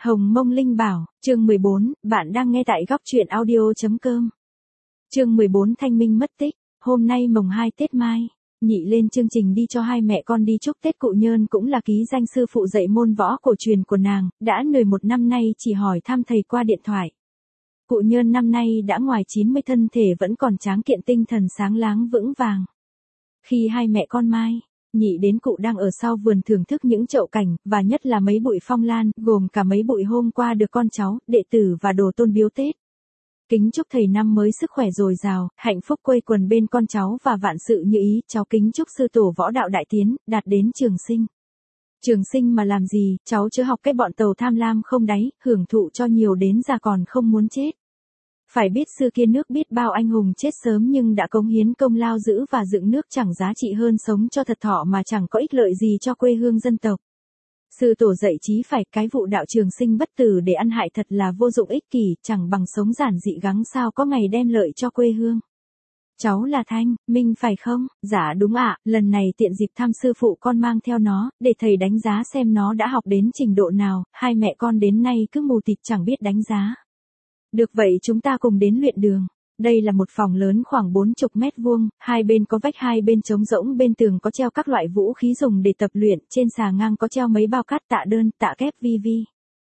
Hồng Mông Linh Bảo, chương 14, bạn đang nghe tại góc truyện audio.com. Chương 14 Thanh Minh mất tích, hôm nay mồng 2 Tết Mai, Nhị lên chương trình đi cho hai mẹ con đi chúc Tết. Cụ Nhơn cũng là ký danh sư phụ dạy môn võ cổ truyền của nàng, đã 11 năm nay chỉ hỏi thăm thầy qua điện thoại. Cụ Nhơn năm nay đã ngoài 90, thân thể vẫn còn tráng kiện, tinh thần sáng láng vững vàng. Khi hai mẹ con Mai, Nhị đến, cụ đang ở sau vườn thưởng thức những chậu cảnh, và nhất là mấy bụi phong lan, gồm cả mấy bụi hôm qua được con cháu, đệ tử và đồ tôn biếu Tết. Kính chúc thầy năm mới sức khỏe dồi dào, hạnh phúc quây quần bên con cháu và vạn sự như ý. Cháu kính chúc sư tổ võ đạo đại tiến, đạt đến trường sinh. Trường sinh mà làm gì, cháu chớ học cái bọn tàu tham lam không đáy, hưởng thụ cho nhiều đến già còn không muốn chết. Phải biết xưa kia nước biết bao anh hùng chết sớm nhưng đã cống hiến công lao giữ và dựng nước, chẳng giá trị hơn sống cho thật thọ mà chẳng có ích lợi gì cho quê hương dân tộc. Sư tổ dạy chí phải, cái vụ đạo trường sinh bất tử để ăn hại thật là vô dụng ích kỷ, chẳng bằng sống giản dị gắng sao có ngày đem lợi cho quê hương. Cháu là Thanh Minh phải không? Dạ đúng ạ, lần này tiện dịp thăm sư phụ con mang theo nó, để thầy đánh giá xem nó đã học đến trình độ nào. Hai mẹ con đến nay cứ mù tịt chẳng biết đánh giá. Được vậy chúng ta cùng đến luyện đường. Đây là một phòng lớn khoảng 40 mét vuông, hai bên có vách, hai bên trống rỗng, bên tường có treo các loại vũ khí dùng để tập luyện, trên xà ngang có treo mấy bao cát, tạ đơn, tạ kép vi.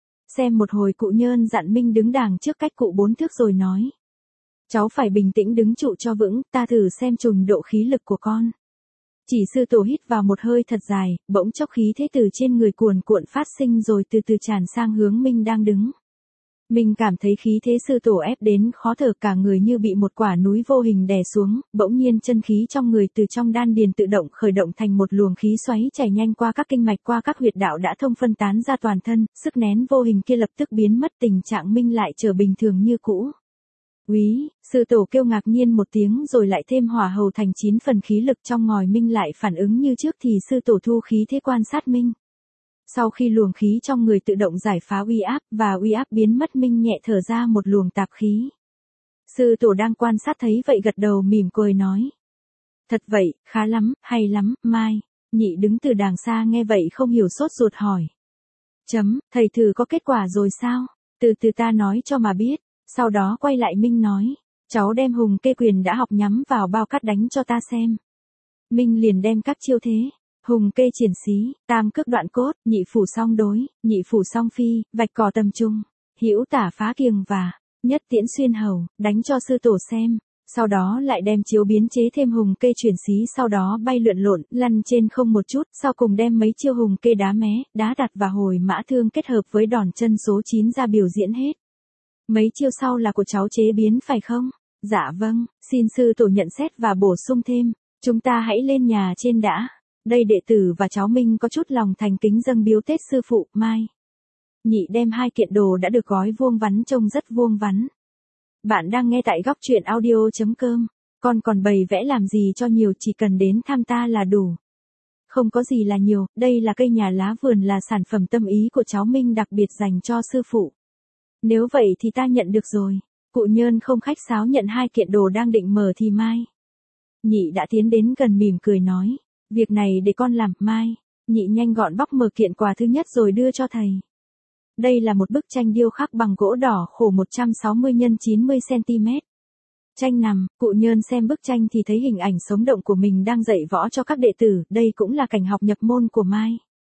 Xem một hồi, cụ Nhơn dặn Minh đứng đàng trước cách cụ 4 thước rồi nói. Cháu phải bình tĩnh đứng trụ cho vững, ta thử xem trùng độ khí lực của con. Chỉ sư tổ hít vào một hơi thật dài, bỗng chốc khí thế từ trên người cuồn cuộn phát sinh rồi từ từ tràn sang hướng Minh đang đứng. Mình cảm thấy khí thế sư tổ ép đến khó thở, cả người như bị một quả núi vô hình đè xuống, bỗng nhiên chân khí trong người từ trong đan điền tự động khởi động thành một luồng khí xoáy chảy nhanh qua các kinh mạch, qua các huyệt đạo đã thông phân tán ra toàn thân, sức nén vô hình kia lập tức biến mất, tình trạng Minh lại trở bình thường như cũ. Úy, sư tổ kêu ngạc nhiên một tiếng rồi lại thêm hỏa hầu thành 9 phần khí lực trong ngòi Minh lại phản ứng như trước thì sư tổ thu khí thế quan sát Minh. Sau khi luồng khí trong người tự động giải phá uy áp và uy áp biến mất, Minh nhẹ thở ra một luồng tạp khí. Sư tổ đang quan sát thấy vậy gật đầu mỉm cười nói. Thật vậy, khá lắm, hay lắm, Mai. Nhị đứng từ đàng xa nghe vậy không hiểu sốt ruột hỏi. Thầy thử có kết quả rồi sao? Từ từ ta nói cho mà biết. Sau đó quay lại Minh nói. Cháu đem hùng kê quyền đã học nhắm vào bao cát đánh cho ta xem. Minh liền đem các chiêu thế. Hùng kê triển xí, tam cước đoạn cốt, nhị phủ song đối, nhị phủ song phi, vạch cỏ tầm trung, hữu tả phá kiềng và nhất tiễn xuyên hầu, đánh cho sư tổ xem. Sau đó lại đem chiếu biến chế thêm hùng kê chuyển xí, sau đó bay lượn lộn, lăn trên không một chút, sau cùng đem mấy chiêu hùng kê đá mé, đá đặt và hồi mã thương kết hợp với đòn chân số 9 ra biểu diễn hết. Mấy chiêu sau là của cháu chế biến phải không? Dạ vâng, xin sư tổ nhận xét và bổ sung thêm. Chúng ta hãy lên nhà trên đã. Đây đệ tử và cháu Minh có chút lòng thành kính dâng biếu Tết sư phụ. Mai. Nhị đem 2 kiện đồ đã được gói vuông vắn, trông rất vuông vắn. Bạn đang nghe tại góc truyện audio.com. Con còn bày vẽ làm gì cho nhiều, chỉ cần đến thăm ta là đủ. Không có gì là nhiều, đây là cây nhà lá vườn, là sản phẩm tâm ý của cháu Minh đặc biệt dành cho sư phụ. Nếu vậy thì ta nhận được rồi. Cụ Nhơn không khách sáo nhận 2 kiện đồ đang định mở thì Mai. Nhị đã tiến đến gần mỉm cười nói. Việc này để con làm. Mai. Nhị nhanh gọn bóc mở kiện quà thứ nhất rồi đưa cho thầy. Đây là một bức tranh điêu khắc bằng gỗ đỏ khổ 160 x 90 cm. Tranh nằm, cụ Nhơn xem bức tranh thì thấy hình ảnh sống động của mình đang dạy võ cho các đệ tử, đây cũng là cảnh học nhập môn của Mai.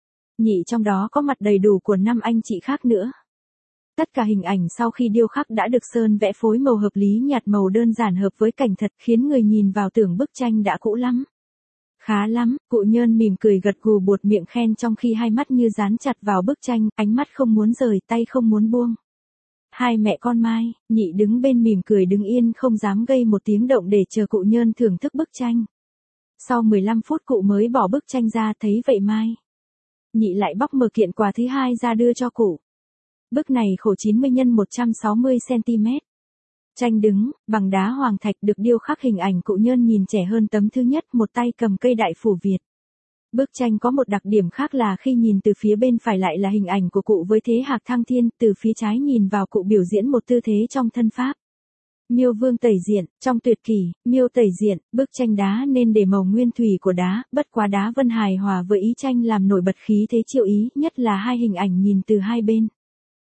Nhị trong đó có mặt đầy đủ của 5 anh chị khác nữa. Tất cả hình ảnh sau khi điêu khắc đã được sơn vẽ phối màu hợp lý, nhạt màu đơn giản hợp với cảnh thật, khiến người nhìn vào tưởng bức tranh đã cũ lắm. Khá lắm, cụ Nhơn mỉm cười gật gù buột miệng khen trong khi hai mắt như dán chặt vào bức tranh, ánh mắt không muốn rời, tay không muốn buông. Hai mẹ con Mai, Nhị đứng bên mỉm cười đứng yên không dám gây một tiếng động để chờ cụ Nhơn thưởng thức bức tranh. Sau 15 phút cụ mới bỏ bức tranh ra, thấy vậy Mai. Nhị lại bóc mở kiện quà thứ hai ra đưa cho cụ. Bức này khổ 90 x 160 cm. Tranh đứng, bằng đá hoàng thạch, được điêu khắc hình ảnh cụ Nhơn nhìn trẻ hơn tấm thứ nhất, một tay cầm cây đại phủ Việt. Bức tranh có một đặc điểm khác là khi nhìn từ phía bên phải lại là hình ảnh của cụ với thế hạc thăng thiên, từ phía trái nhìn vào cụ biểu diễn một tư thế trong thân pháp. Miêu vương tẩy diện, trong tuyệt kỷ, miêu tẩy diện, bức tranh đá nên để màu nguyên thủy của đá, bất quá đá vân hài hòa với ý tranh làm nổi bật khí thế chiêu ý, nhất là hai hình ảnh nhìn từ hai bên.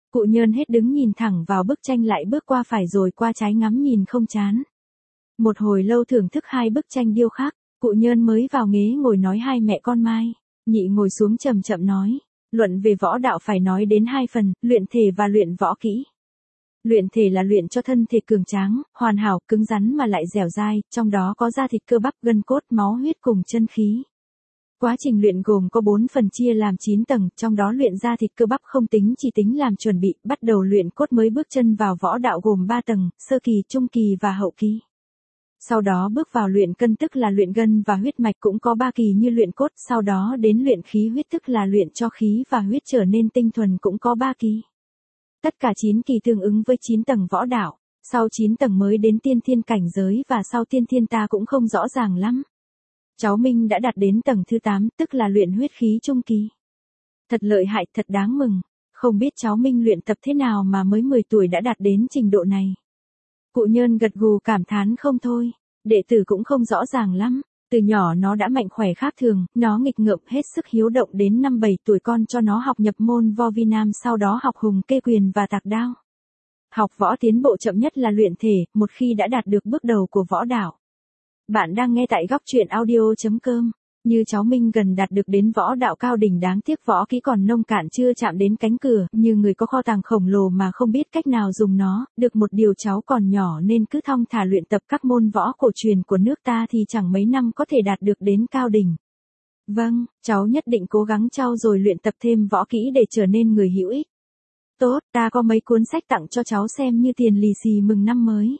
Cụ Nhơn hết đứng nhìn thẳng vào bức tranh lại bước qua phải rồi qua trái ngắm nhìn không chán. Một hồi lâu thưởng thức hai bức tranh điêu khắc, cụ Nhơn mới vào ghế ngồi nói hai mẹ con Mai. Nhị ngồi xuống chậm chậm nói, luận về võ đạo phải nói đến hai phần, luyện thể và luyện võ kỹ. Luyện thể là luyện cho thân thể cường tráng, hoàn hảo, cứng rắn mà lại dẻo dai, trong đó có da thịt cơ bắp, gân cốt, máu huyết cùng chân khí. Quá trình luyện gồm có 4 phần chia làm 9 tầng, trong đó luyện da thịt cơ bắp không tính chỉ tính làm chuẩn bị, bắt đầu luyện cốt mới bước chân vào võ đạo gồm 3 tầng, sơ kỳ, trung kỳ và hậu kỳ. Sau đó bước vào luyện cân tức là luyện gân và huyết mạch cũng có 3 kỳ như luyện cốt, sau đó đến luyện khí huyết tức là luyện cho khí và huyết trở nên tinh thuần cũng có 3 kỳ. Tất cả 9 kỳ tương ứng với 9 tầng võ đạo, sau 9 tầng mới đến tiên thiên cảnh giới và sau tiên thiên ta cũng không rõ ràng lắm. Cháu Minh đã đạt đến tầng thứ 8, tức là luyện huyết khí trung kỳ. Thật lợi hại, thật đáng mừng. Không biết cháu Minh luyện tập thế nào mà mới 10 tuổi đã đạt đến trình độ này. Cụ Nhơn gật gù cảm thán không thôi. Đệ tử cũng không rõ ràng lắm. Từ nhỏ nó đã mạnh khỏe khác thường, nó nghịch ngợm hết sức hiếu động đến 5-7 tuổi con cho nó học nhập môn Vo Vi Nam, sau đó học hùng kê quyền và tạc đao. Học võ tiến bộ chậm nhất là luyện thể, một khi đã đạt được bước đầu của võ đạo. Bạn đang nghe tại góc truyện audio.com. Như cháu Minh gần đạt được đến võ đạo cao đỉnh, đáng tiếc võ kỹ còn nông cạn chưa chạm đến cánh cửa, như người có kho tàng khổng lồ mà không biết cách nào dùng nó, được một điều cháu còn nhỏ nên cứ thong thả luyện tập các môn võ cổ truyền của nước ta thì chẳng mấy năm có thể đạt được đến cao đỉnh. Vâng, cháu nhất định cố gắng trau dồi luyện tập thêm võ kỹ để trở nên người hữu ích. Tốt, ta có mấy cuốn sách tặng cho cháu xem như tiền lì xì mừng năm mới.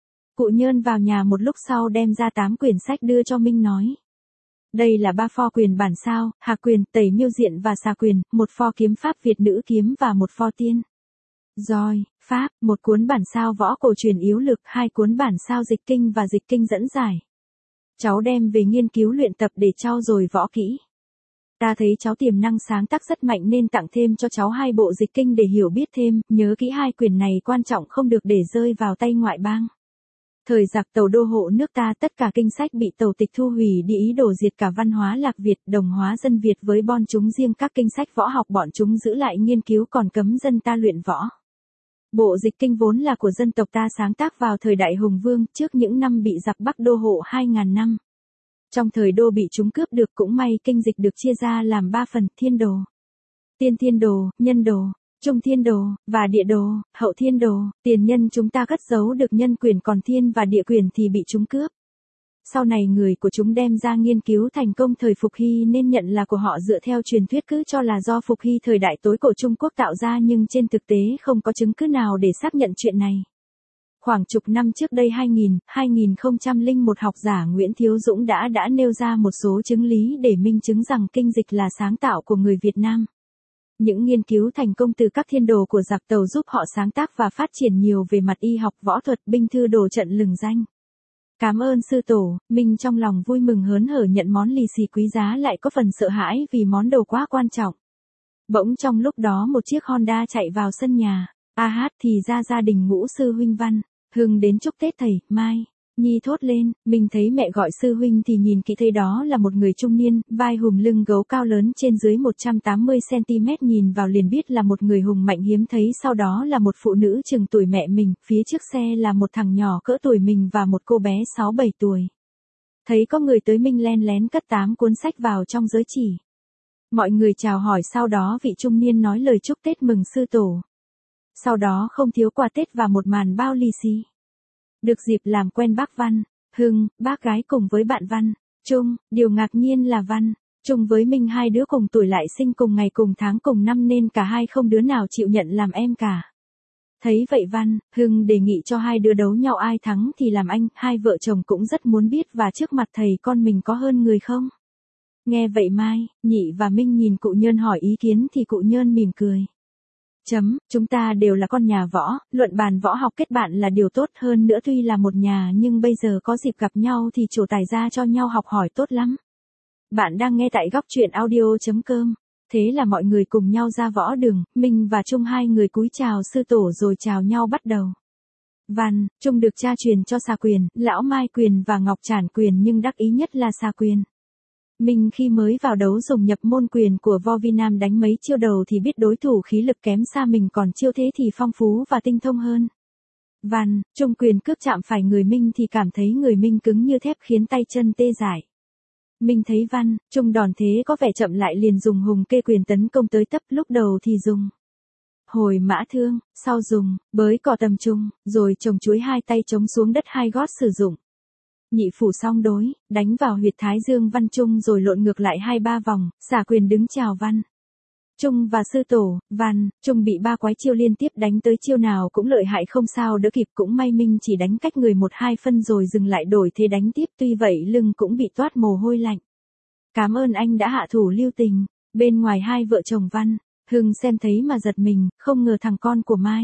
Cụ Nhơn vào nhà một lúc sau đem ra 8 quyển sách đưa cho Minh nói. Đây là 3 pho quyền bản sao, hạ quyền, tẩy miêu diện và xà quyền, một pho kiếm pháp Việt nữ kiếm và một pho tiên roi, pháp, một cuốn bản sao võ cổ truyền yếu lực, 2 cuốn bản sao dịch kinh và dịch kinh dẫn giải. Cháu đem về nghiên cứu luyện tập để trau dồi võ kỹ. Ta thấy cháu tiềm năng sáng tác rất mạnh nên tặng thêm cho cháu 2 bộ dịch kinh để hiểu biết thêm, nhớ kỹ 2 quyển này quan trọng không được để rơi vào tay ngoại bang. Thời giặc Tàu đô hộ nước ta tất cả kinh sách bị Tàu tịch thu hủy đi, ý đồ diệt cả văn hóa lạc Việt, đồng hóa dân Việt với bon chúng, riêng các kinh sách võ học bọn chúng giữ lại nghiên cứu còn cấm dân ta luyện võ. Bộ dịch kinh vốn là của dân tộc ta sáng tác vào thời đại Hùng Vương, trước những năm bị giặc Bắc đô hộ 2000 năm. Trong thời đô bị chúng cướp được, cũng may kinh dịch được chia ra làm 3 phần: thiên đồ, tiên thiên đồ, nhân đồ, trung thiên đồ, và địa đồ, hậu thiên đồ. Tiền nhân chúng ta cất giấu được nhân quyền, còn thiên và địa quyền thì bị chúng cướp. Sau này người của chúng đem ra nghiên cứu thành công thời Phục Hy nên nhận là của họ, dựa theo truyền thuyết cứ cho là do Phục Hy thời đại tối cổ Trung Quốc tạo ra, nhưng trên thực tế không có chứng cứ nào để xác nhận chuyện này. Khoảng chục năm trước đây 2001 học giả Nguyễn Thiếu Dũng đã nêu ra một số chứng lý để minh chứng rằng kinh dịch là sáng tạo của người Việt Nam. Những nghiên cứu thành công từ các thiên đồ của giặc Tàu giúp họ sáng tác và phát triển nhiều về mặt y học, võ thuật, binh thư đồ trận lừng danh. Cảm ơn sư tổ. Minh trong lòng vui mừng hớn hở nhận món lì xì quý giá, lại có phần sợ hãi vì món đồ quá quan trọng. Bỗng trong lúc đó một chiếc Honda chạy vào sân nhà. Thì ra gia đình Ngũ sư huynh Văn Hưng đến chúc Tết thầy Mai. Nhi thốt lên. Mình thấy mẹ gọi sư huynh thì nhìn kỹ thấy đó là một người trung niên, vai hùm lưng gấu, cao lớn trên dưới 180 cm, nhìn vào liền biết là một người hùng mạnh hiếm thấy. Sau đó là một phụ nữ chừng tuổi mẹ mình, phía trước xe là một thằng nhỏ cỡ tuổi mình và một cô bé 6-7 tuổi. Thấy có người tới, Minh len lén cất 8 cuốn sách vào trong giới chỉ. Mọi người chào hỏi, sau đó vị trung niên nói lời chúc Tết mừng sư tổ. Sau đó không thiếu quà Tết và một màn bao lì xì. Được dịp làm quen bác Văn Hưng, bác gái cùng với bạn Văn Trung. Điều ngạc nhiên là Văn Trung với Minh, hai đứa cùng tuổi lại sinh cùng ngày cùng tháng cùng năm nên cả hai không đứa nào chịu nhận làm em cả. Thấy vậy Văn Hưng đề nghị cho hai đứa đấu nhau, ai thắng thì làm anh. Hai vợ chồng cũng rất muốn biết và trước mặt thầy con mình có hơn người không. Nghe vậy Mai, Nhị và Minh nhìn cụ Nhơn hỏi ý kiến thì cụ Nhơn mỉm cười. Chúng ta đều là con nhà võ, luận bàn võ học kết bạn là điều tốt, hơn nữa tuy là một nhà nhưng bây giờ có dịp gặp nhau thì trổ tài ra cho nhau học hỏi tốt lắm. Bạn đang nghe tại góc truyện audio.com. Thế là mọi người cùng nhau ra võ đường, Minh và Trung hai người cúi chào sư tổ rồi chào nhau bắt đầu. Văn Trung được cha truyền cho xà quyền, lão Mai quyền và ngọc trản quyền, nhưng đắc ý nhất là xà quyền. Minh khi mới vào đấu dùng nhập môn quyền của Võ Vi Nam đánh mấy chiêu đầu thì biết đối thủ khí lực kém xa mình, còn chiêu thế thì phong phú và tinh thông hơn. Văn, Trung quyền cướp chạm phải người Minh thì cảm thấy người Minh cứng như thép khiến tay chân tê dại. Minh thấy Văn, Trung đòn thế có vẻ chậm lại liền dùng hùng kê quyền tấn công tới tấp, lúc đầu thì dùng hồi mã thương, sau dùng bới cò tầm trung, rồi chồng chuối hai tay chống xuống đất hai gót sử dụng nhị phủ song đối, đánh vào huyệt thái dương Văn Trung rồi lộn ngược lại 2-3 vòng, xả quyền đứng chào Văn Trung và sư tổ. Văn Trung bị 3 quái chiêu liên tiếp đánh tới chiêu nào cũng lợi hại không sao đỡ kịp, cũng may Minh chỉ đánh cách người 1-2 phân rồi dừng lại đổi thế đánh tiếp, tuy vậy lưng cũng bị toát mồ hôi lạnh. Cảm ơn anh đã hạ thủ lưu tình. Bên ngoài hai vợ chồng Văn Hưng xem thấy mà giật mình, không ngờ thằng con của Mai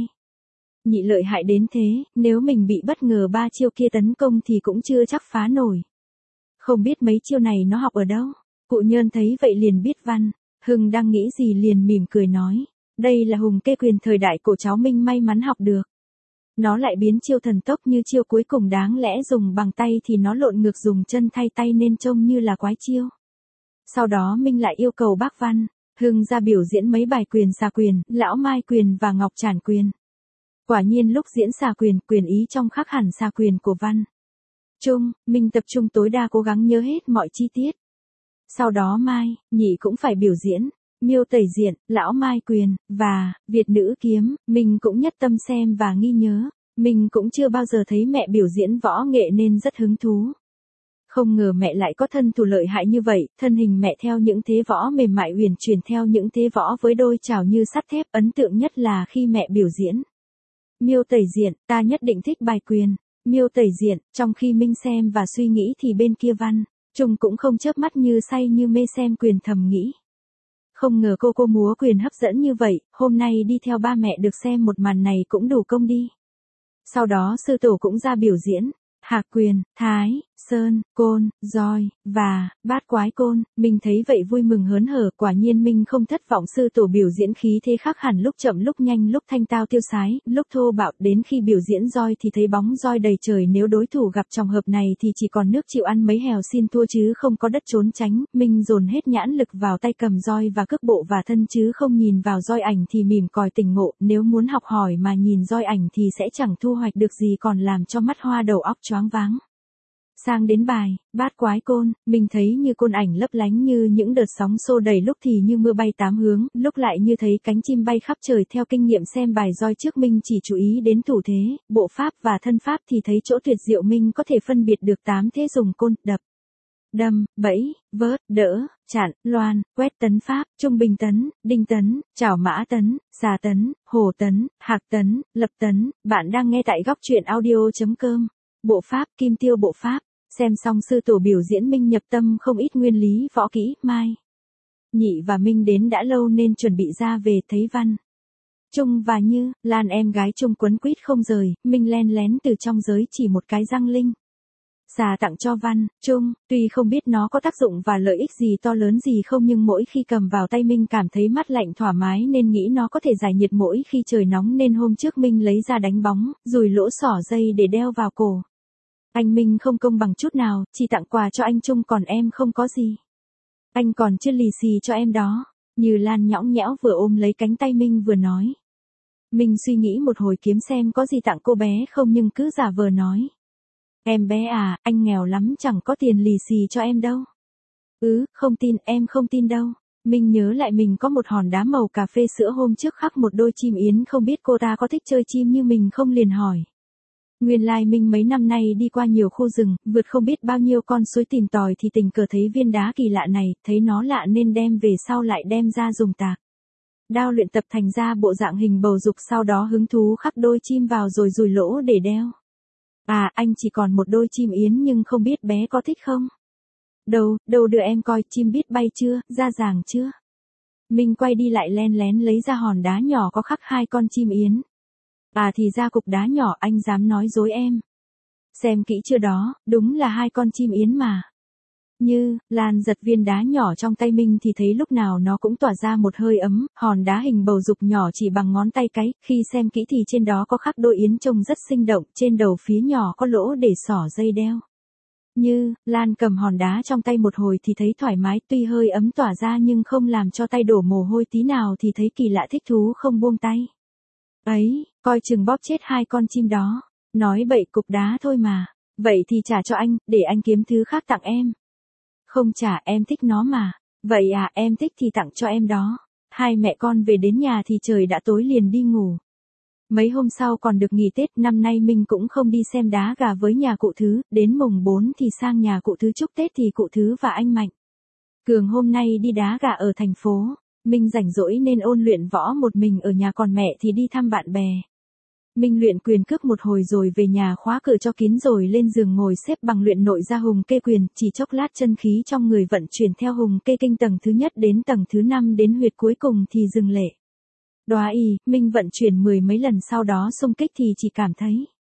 Nhị lợi hại đến thế, nếu mình bị bất ngờ 3 chiêu kia tấn công thì cũng chưa chắc phá nổi. Không biết mấy chiêu này nó học ở đâu. Cụ Nhơn thấy vậy liền biết Văn Hưng đang nghĩ gì liền mỉm cười nói, đây là hùng kê quyền thời đại của cháu Minh may mắn học được. Nó lại biến chiêu thần tốc như chiêu cuối cùng, đáng lẽ dùng bằng tay thì nó lộn ngược dùng chân thay tay nên trông như là quái chiêu. Sau đó Minh lại yêu cầu bác Văn Hưng ra biểu diễn mấy bài quyền xà quyền, lão mai quyền và ngọc trản quyền. Quả nhiên lúc diễn xà quyền, quyền ý trong khác hẳn xà quyền của Văn Trung. Minh tập trung tối đa cố gắng nhớ hết mọi chi tiết. Sau đó Mai Nhị cũng phải biểu diễn miêu tẩy diện, lão mai quyền và Việt nữ kiếm. Mình cũng nhất tâm xem và ghi nhớ. Mình cũng chưa bao giờ thấy mẹ biểu diễn võ nghệ nên rất hứng thú. Không ngờ mẹ lại có thân thủ lợi hại như vậy, thân hình mẹ theo những thế võ mềm mại uyển chuyển, theo những thế võ với đôi chảo như sắt thép. Ấn tượng nhất là khi mẹ biểu diễn miêu tẩy diện, ta nhất định thích bài quyền miêu tẩy diện. Trong khi Minh xem và suy nghĩ thì bên kia Văn Trung cũng không chớp mắt, như say như mê xem quyền, thầm nghĩ. Không ngờ cô múa quyền hấp dẫn như vậy, hôm nay đi theo ba mẹ được xem một màn này cũng đủ công đi. Sau đó sư tổ cũng ra biểu diễn hạc quyền, thái, sơn, côn, roi, và bát quái côn. Mình thấy vậy vui mừng hớn hở, quả nhiên mình không thất vọng, sư tổ biểu diễn khí thế khác hẳn, lúc chậm lúc nhanh, lúc thanh tao tiêu sái, lúc thô bạo. Đến khi biểu diễn roi thì thấy bóng roi đầy trời, nếu đối thủ gặp trường hợp này thì chỉ còn nước chịu ăn mấy hèo xin thua chứ không có đất trốn tránh. Mình dồn hết nhãn lực vào tay cầm roi và cước bộ và thân chứ không nhìn vào roi ảnh thì mỉm còi tỉnh ngộ, nếu muốn học hỏi mà nhìn roi ảnh thì sẽ chẳng thu hoạch được gì, còn làm cho mắt hoa đầu óc choáng váng. Sang đến bài bát quái côn, mình thấy như côn ảnh lấp lánh như những đợt sóng xô đầy, lúc thì như mưa bay 8 hướng, lúc lại như thấy cánh chim bay khắp trời. Theo kinh nghiệm xem bài roi trước, mình chỉ chú ý đến thủ thế, bộ pháp và thân pháp thì thấy chỗ tuyệt diệu. Mình có thể phân biệt được 8 thế dùng côn: đập, đâm, bẫy, vớt, đỡ, chặn, loan, quét, tấn pháp, trung bình tấn, đinh tấn, trảo mã tấn, xà tấn, hổ tấn, hạc tấn, lập tấn. Bạn đang nghe tại góc truyện audio.com. Bộ pháp, kim tiêu bộ pháp. Xem xong sư tổ biểu diễn, Minh nhập tâm không ít nguyên lý võ kỹ. Mai Nhị và Minh đến đã lâu nên chuẩn bị ra về, thấy Văn Trung và Như Lan em gái Trung quấn quýt không rời. Minh len lén từ trong giới chỉ một cái răng linh xà tặng cho Văn Trung. Tuy không biết nó có tác dụng và lợi ích gì to lớn gì không, nhưng mỗi khi cầm vào tay Minh cảm thấy mát lạnh thoải mái, nên nghĩ nó có thể giải nhiệt mỗi khi trời nóng, nên hôm trước Minh lấy ra đánh bóng, dùi lỗ xỏ dây để đeo vào cổ. Anh Minh không công bằng chút nào, chỉ tặng quà cho anh Trung, còn em không có gì. Anh còn chưa lì xì cho em đó. Như Lan nhõng nhẽo vừa ôm lấy cánh tay Minh vừa nói. Minh suy nghĩ một hồi kiếm xem có gì tặng cô bé không, nhưng cứ giả vờ nói. Em bé à, anh nghèo lắm, chẳng có tiền lì xì cho em đâu. Không tin, em không tin đâu. Minh nhớ lại mình có một hòn đá màu cà phê sữa, hôm trước khắc một đôi chim yến, không biết cô ta có thích chơi chim như mình không, liền hỏi. Nguyên lai Minh mấy năm nay đi qua nhiều khu rừng, vượt không biết bao nhiêu con suối tìm tòi thì tình cờ thấy viên đá kỳ lạ này, thấy nó lạ nên đem về, sau lại đem ra dùng tạc đao luyện tập thành ra bộ dạng hình bầu dục, sau đó hứng thú khắc đôi chim vào rồi dùi lỗ để đeo. À, anh chỉ còn một đôi chim yến nhưng không biết bé có thích không? Đâu đưa em coi, chim biết bay chưa, ra ràng chưa? Minh quay đi lại len lén lấy ra hòn đá nhỏ có khắc 2 con chim yến. À thì ra cục đá nhỏ, anh dám nói dối em. Xem kỹ chưa đó, đúng là 2 con chim yến mà. Như Lan giật viên đá nhỏ trong tay Minh thì thấy lúc nào nó cũng tỏa ra một hơi ấm, hòn đá hình bầu dục nhỏ chỉ bằng ngón tay cái, khi xem kỹ thì trên đó có khắc đôi yến trông rất sinh động, trên đầu phía nhỏ có lỗ để xỏ dây đeo. Như, Lan cầm hòn đá trong tay một hồi thì thấy thoải mái, tuy hơi ấm tỏa ra nhưng không làm cho tay đổ mồ hôi tí nào thì thấy kỳ lạ, thích thú không buông tay. Ấy, coi chừng bóp chết hai con chim đó. Nói bậy, cục đá thôi mà. Vậy thì trả cho anh, để anh kiếm thứ khác tặng em. Không trả, em thích nó mà. Vậy à, em thích thì tặng cho em đó. Hai mẹ con về đến nhà thì trời đã tối liền đi ngủ. Mấy hôm sau còn được nghỉ Tết, năm nay Minh cũng không đi xem đá gà với nhà cụ Thứ, đến mùng 4 thì sang nhà cụ Thứ chúc Tết thì cụ Thứ và anh Mạnh Cường hôm nay đi đá gà ở thành phố. Minh rảnh rỗi nên ôn luyện võ một mình ở nhà, còn mẹ thì đi thăm bạn bè. Minh luyện quyền cước một hồi rồi về nhà khóa cửa cho kín rồi lên giường ngồi xếp bằng luyện nội ra hùng kê quyền, chỉ chốc lát chân khí trong người vận chuyển theo hùng kê kinh tầng thứ nhất đến tầng thứ 5 đến huyệt cuối cùng thì dừng lệ. Đoá y, Minh vận chuyển 10 mấy lần sau đó xung kích thì chỉ cảm thấy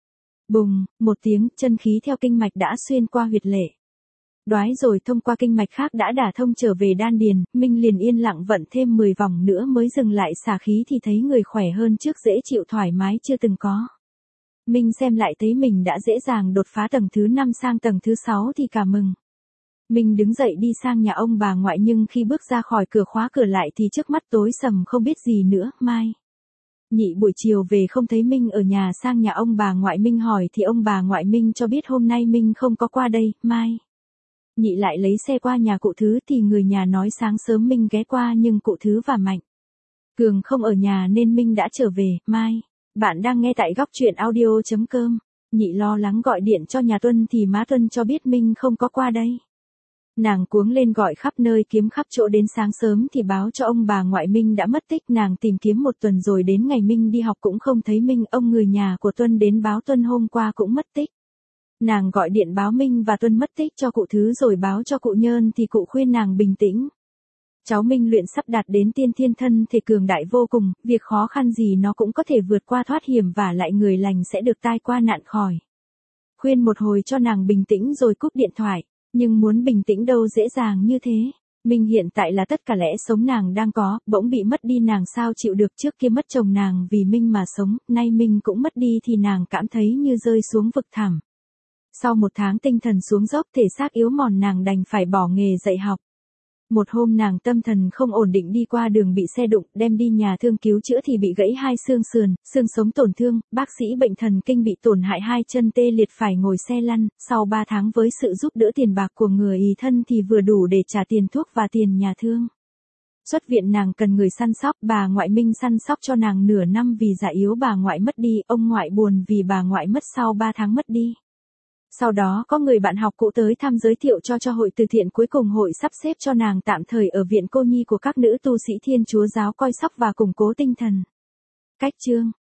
bùng, một tiếng, chân khí theo kinh mạch đã xuyên qua huyệt lệ. Đoái rồi thông qua kinh mạch khác đã đả thông trở về đan điền, Minh liền yên lặng vận thêm 10 vòng nữa mới dừng lại xả khí thì thấy người khỏe hơn trước, dễ chịu thoải mái chưa từng có. Minh xem lại thấy mình đã dễ dàng đột phá tầng thứ 5 sang tầng thứ 6 thì cả mừng. Minh đứng dậy đi sang nhà ông bà ngoại nhưng khi bước ra khỏi cửa khóa cửa lại thì trước mắt tối sầm không biết gì nữa. Mai Nhị buổi chiều về không thấy Minh ở nhà, sang nhà ông bà ngoại Minh hỏi thì ông bà ngoại Minh cho biết hôm nay Minh không có qua đây. Mai Nhị lại lấy xe qua nhà cụ Thứ thì người nhà nói sáng sớm Minh ghé qua nhưng cụ Thứ và Mạnh Cường không ở nhà nên Minh đã trở về. Mai, bạn đang nghe tại góc truyện audio.com. Nhị lo lắng gọi điện cho nhà Tuân thì má Tuân cho biết Minh không có qua đây. Nàng cuống lên gọi khắp nơi kiếm khắp chỗ, đến sáng sớm thì báo cho ông bà ngoại Minh đã mất tích. Nàng tìm kiếm một tuần rồi đến ngày Minh đi học cũng không thấy Minh. Ông người nhà của Tuân đến báo Tuân hôm qua cũng mất tích. Nàng gọi điện báo Minh và Tuân mất tích cho cụ Thứ rồi báo cho cụ Nhơn thì cụ khuyên nàng bình tĩnh. Cháu Minh luyện sắp đạt đến tiên thiên, thân thể cường đại vô cùng, việc khó khăn gì nó cũng có thể vượt qua thoát hiểm, và lại người lành sẽ được tai qua nạn khỏi. Khuyên một hồi cho nàng bình tĩnh rồi cúp điện thoại, nhưng muốn bình tĩnh đâu dễ dàng như thế. Minh hiện tại là tất cả lẽ sống nàng đang có, bỗng bị mất đi nàng sao chịu được, trước kia mất chồng nàng vì Minh mà sống, nay Minh cũng mất đi thì nàng cảm thấy như rơi xuống vực thẳm. Sau một tháng tinh thần xuống dốc, thể xác yếu mòn, nàng đành phải bỏ nghề dạy học. Một hôm nàng tâm thần không ổn định đi qua đường bị xe đụng, đem đi nhà thương cứu chữa thì bị gãy hai xương sườn, xương sống tổn thương, bác sĩ bệnh thần kinh bị tổn hại hai chân tê liệt phải ngồi xe lăn. Sau 3 tháng với sự giúp đỡ tiền bạc của người ý thân thì vừa đủ để trả tiền thuốc và tiền nhà thương. Xuất viện nàng cần người săn sóc, bà ngoại Minh săn sóc cho nàng nửa năm vì già yếu bà ngoại mất đi, ông ngoại buồn vì bà ngoại mất sau 3 tháng mất đi. Sau đó có người bạn học cũ tới thăm giới thiệu cho hội từ thiện, cuối cùng hội sắp xếp cho nàng tạm thời ở viện cô nhi của các nữ tu sĩ Thiên Chúa giáo coi sóc và củng cố tinh thần. Cách chương